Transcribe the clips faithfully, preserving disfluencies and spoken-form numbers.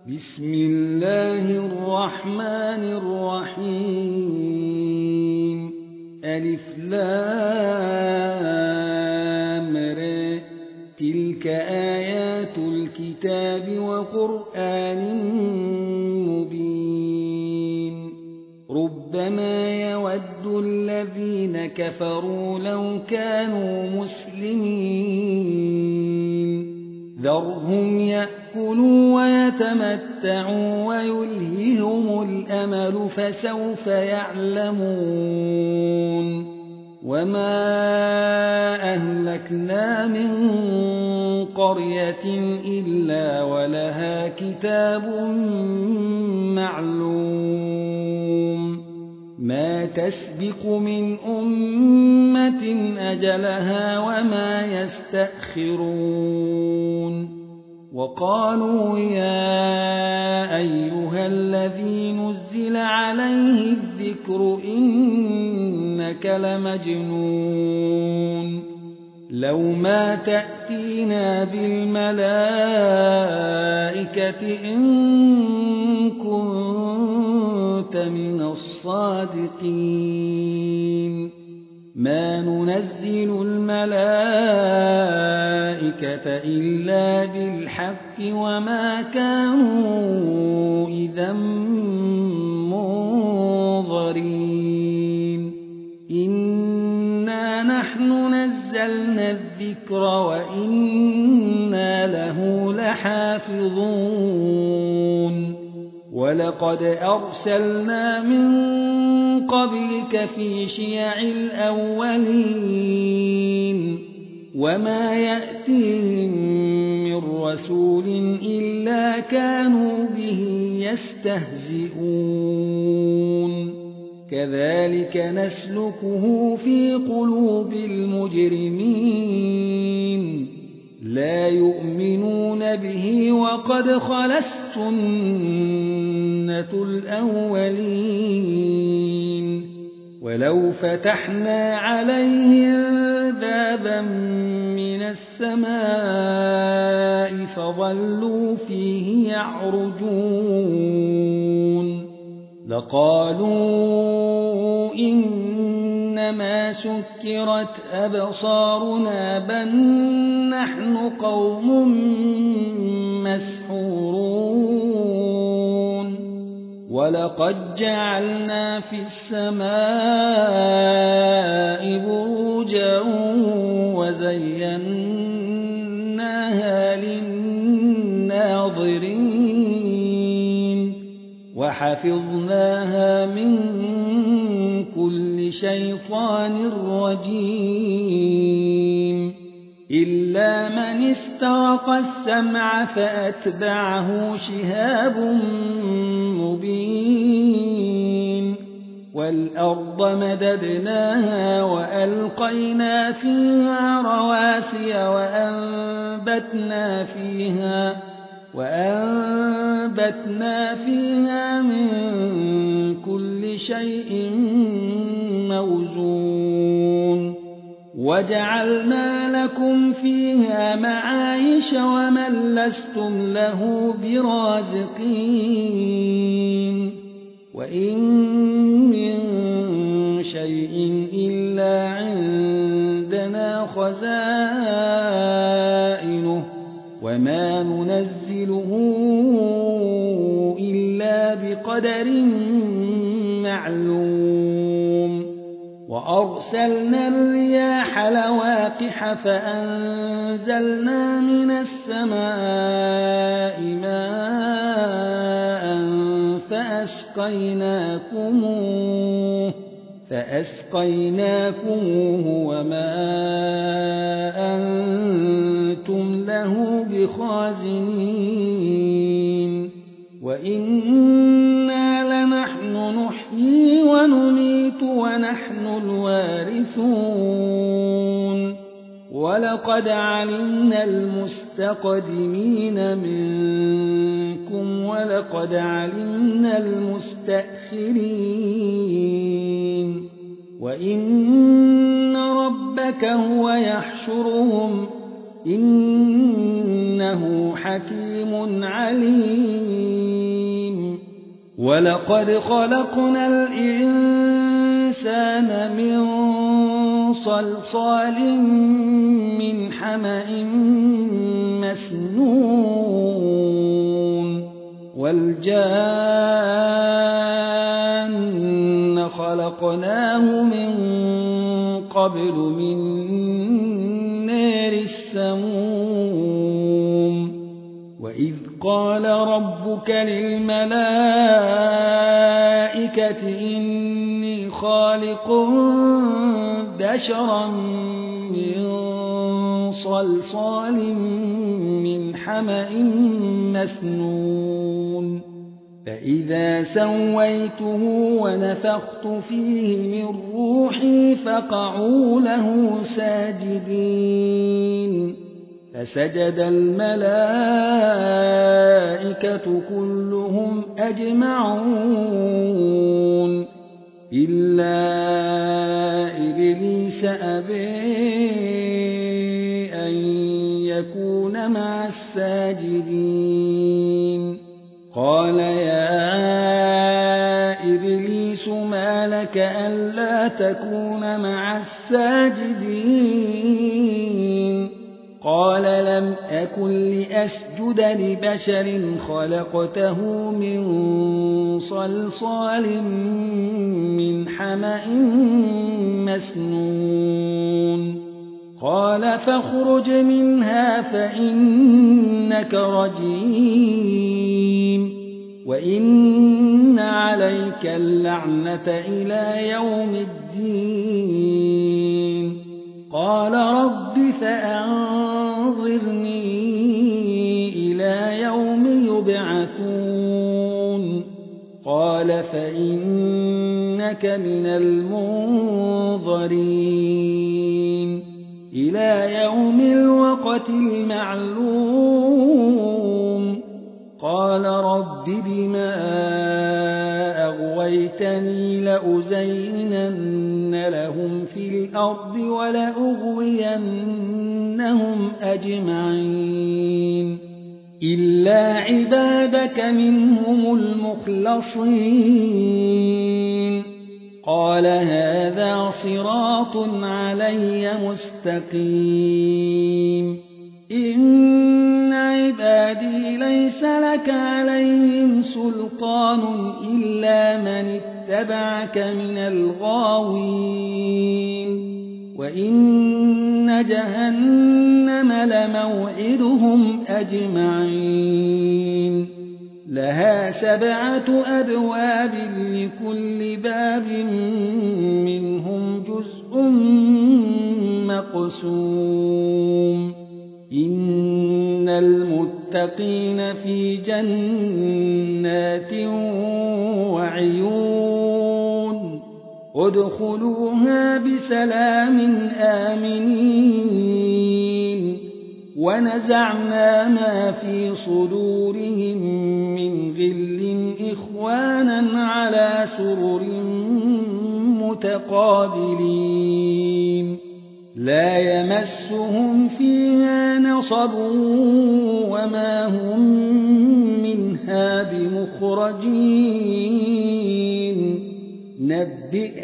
بسم الله الرحمن الرحيم ألف لام ر تلك آيات الكتاب وقرآن مبين ربما يود الذين كفروا لو كانوا مسلمين ذرهم يأكلوا ويتمتعوا ويلههم الأمل فسوف يعلمون وما أهلكنا من قرية إلا ولها كتاب معلوم ما تسبق من أمة أجلها وما يستأخرون وقالوا يا أيها الذي نزل عليه الذكر إنك لمجنون لو ما تأتينا بالملائكة إن كنت من الصادقين ما ننزل الملائكة إلا بالحق وما كانوا إذا منظرين إنا نحن نزلنا الذكر وإنا له لحافظون ولقد أرسلنا من قبلك في شيع الأولين وما يأتيهم من رسول إلا كانوا به يستهزئون كذلك نسلكه في قلوب المجرمين لا يؤمنون به وقد خلت سنة الأولين ولو فتحنا عليهم بابا من السماء فظلوا فيه يعرجون لقالوا إنما سكرت أبصارنا بل نحن قوم مسحورون ولقد جعلنا في السماء بروجا وزيناها للناظرين وحفظناها من كل شيطان رجيم إلا من استرق السمع فأتبعه شهاب مبين والأرض مددناها وألقينا فيها رواسي وأنبتنا فيها وأنبتنا فيها من كل شيء موزون وجعلنا لكم فيها معايش ومن لستم له برازقين وإن من شيء إلا عندنا خزائنه وما ننزله إلا بقدر معلوم وأرسلنا الرياح لواقح فأنزلنا من السماء ماء فأسقيناكموه فأسقيناكموه وما أنتم له بخازنين وإنا لنحن نحيي ونميت ونحن الوارثون ولقد علمنا المستقدمين منكم ولقد علمنا المستأخرين وإن ربك هو يحشرهم إنه حكيم عليم ولقد خلقنا الإنسان من صلصال من حمأ مسنون والجان خلقناه من قبل من نار السموم وإذ قال ربك للملائكة إني خالق بشرا من صلصال من حمأ مسنون فإذا سويته ونفخت فيه من روحي فقعوا له ساجدين فسجد الملائكة كلهم أجمعون إلا إبليس أبى أن يكون مع الساجدين قال يا إبليس ما لك ألا تكون مع الساجدين قال لم أكن لأسجد لبشر خلقته من صلصال من حمأ مسنون قال فاخرج منها فإنك رجيم وإن عليك اللعنة إلى يوم الدين قال رب فأنظرني إلى يوم يبعثون قال فإنك من المنظرين إلى يوم الوقت المعلوم قال رب بما أغويتني لأزينن لهم في الأرض ولأغوينهم أجمعين إلا عبادك منهم المخلصين قال هذا صراط علي مستقيم إن عبادي ليس لك عليهم سلطان إلا من اتبعك من الغاوين وإن جهنم لموعدهم أجمعين لها سبعة أبواب لكل باب منهم جزء مقسوم إن المتقين في جنات وعيون ادخلوها بسلام آمنين ونزعنا ما في صدورهم من غل إخوانا على سرر متقابلين لا يمسهم فيها نصب وما هم منها بمخرجين نبئ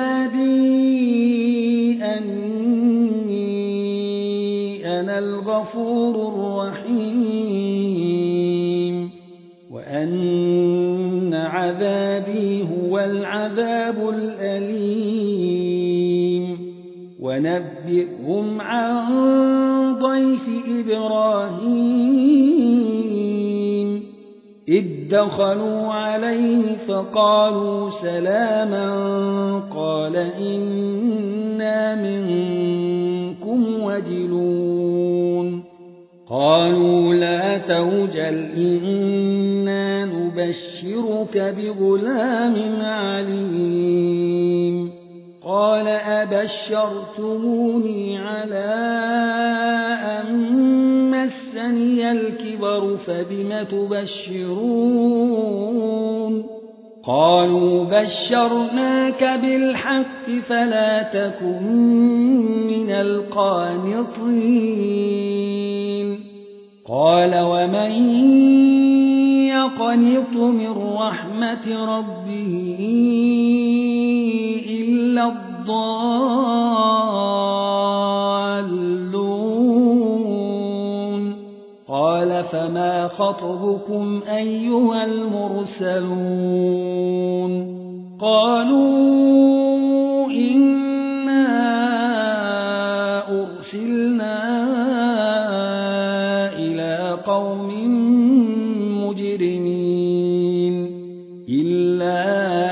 عبادي أني أنا الغفور الرحيم وأن عذابي هو العذاب الأليم ونبئهم عن ضيف إبراهيم إذ دخلوا عليه فقالوا سلاما قال إنا منكم وجلون قالوا لا توجل إنا نبشرك بغلام عليم قال أبشرتموني على أن مسني الكبر فبم تبشرون قالوا بشرناك بالحق فلا تكن من القانطين قال ومن يقنط من رحمة ربه إلا الضالون قال فما خطبكم أيها المرسلون قالوا إنا أرسلنا إلى قوم مجرمين إلا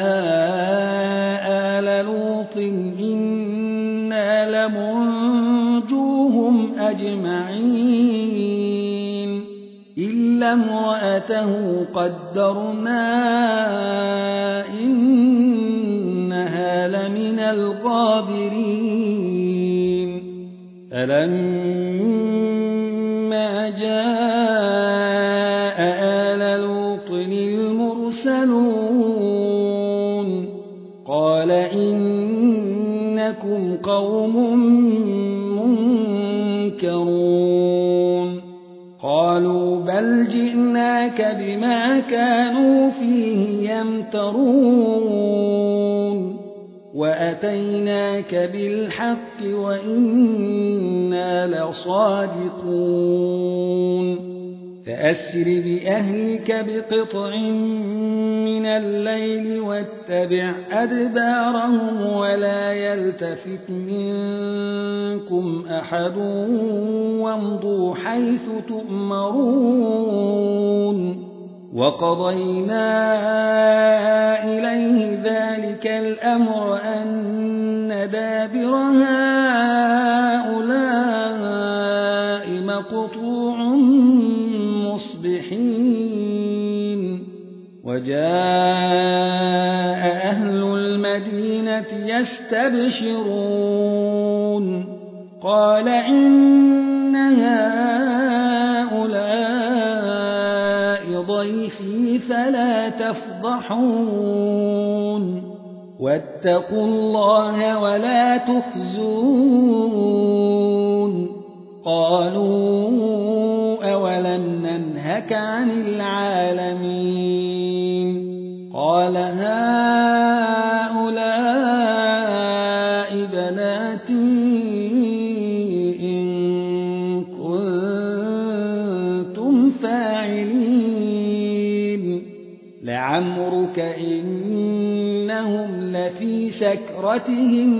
آل لوط إنا لمنجوهم أجمعين إلا امرأته قدرنا إنها لمن الغابرين فلما جاء آل لوط المرسلون قال إنكم قوم منكرون قالوا بل جئناك بما كانوا فيه يمترون وأتيناك بالحق وإنا لصادقون فأسر بأهلك بقطع من الليل واتبع أدبارهم ولا يلتفت منكم أحد وامضوا حيث تؤمرون وقضينا إليه ذلك الأمر أن دابر هؤلاء مقطوع مصبحين وجاء أهل المدينة يستبشرون قال إن هؤلاء ضيفي فلا تفضحون واتقوا الله ولا تخزون قالوا أولم ننهك عن العالمين قال هؤلاء بناتي إن كنتم فاعلين لعمرك إنهم لفي سكرتهم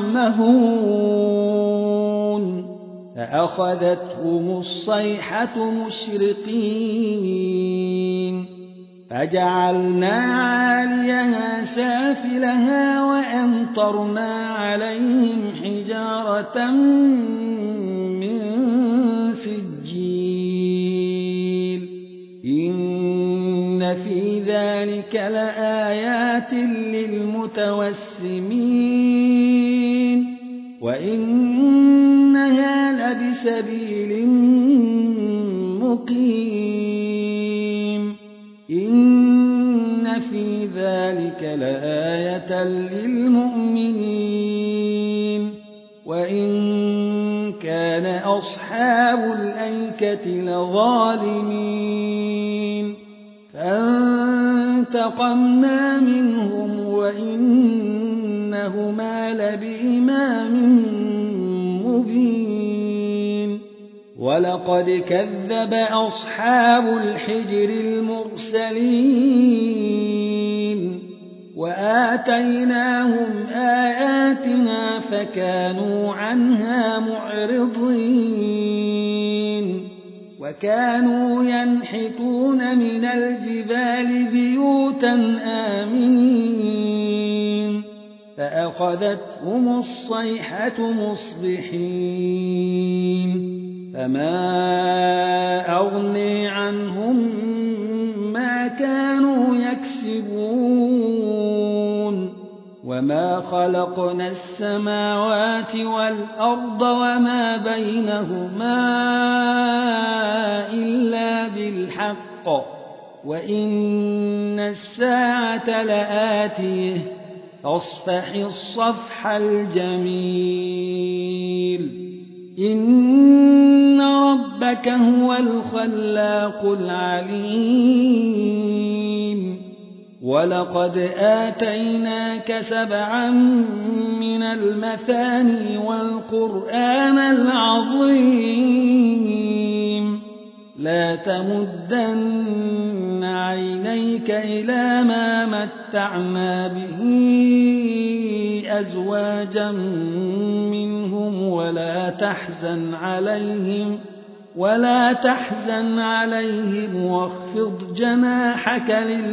يعمهون فأخذتهم الصيحة مشرقين فجعلنا عاليها سافلها وأمطرنا عليهم حجارة من سجيل إن في ذلك لآيات للمتوسمين وإنها لبسبيل مقيم إن في ذلك لآية للمؤمنين وإن كان أصحاب الأيكة لظالمين فانتقمنا منهم وإنهما لبإمام مبين ولقد كذب أصحاب الحجر المرسلين وآتيناهم آياتنا فكانوا عنها معرضين وكانوا ينحتون من الجبال بيوتا آمنين فأخذتهم الصيحة مصبحين فما أغني عنهم ما كانوا يكسبون وما خلقنا السماوات والأرض وما بينهما إلا بالحق وإن الساعة لآتيه فاصفح الصفح الجميل إن رب ربك هو الخلاق العليم ولقد آتيناك سبعا من المثاني والقرآن العظيم لا تمدن عينيك إلى ما متعنا به أزواجا منهم ولا تحزن عليهم ولا تحزن عليهم واخفض جناحك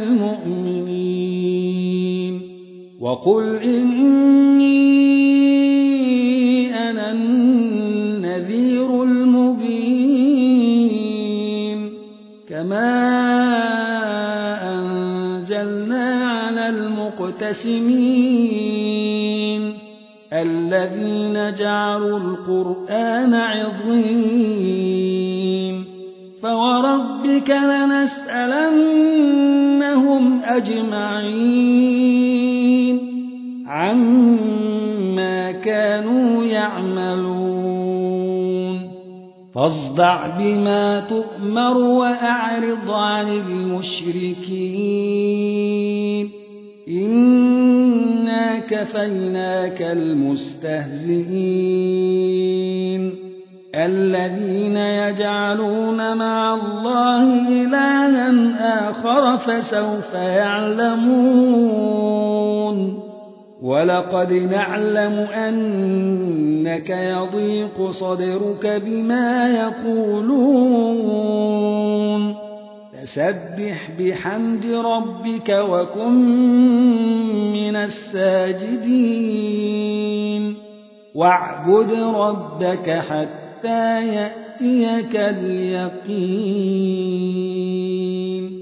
للمؤمنين وقل إني أنا النذير المبين كما أنزلنا على المقتسمين الذين جعلوا القرآن عضين فوربك لنسألنهم أجمعين عما كانوا يعملون فاصدع بما تؤمر وأعرض عن المشركين إنا كفيناك المستهزئين الذين يجعلون مع الله إلها آخر فسوف يعلمون ولقد نعلم أنك يضيق صدرك بما يقولون فسبح بحمد ربك وكن من الساجدين واعبد ربك حتى يأتيك اليقين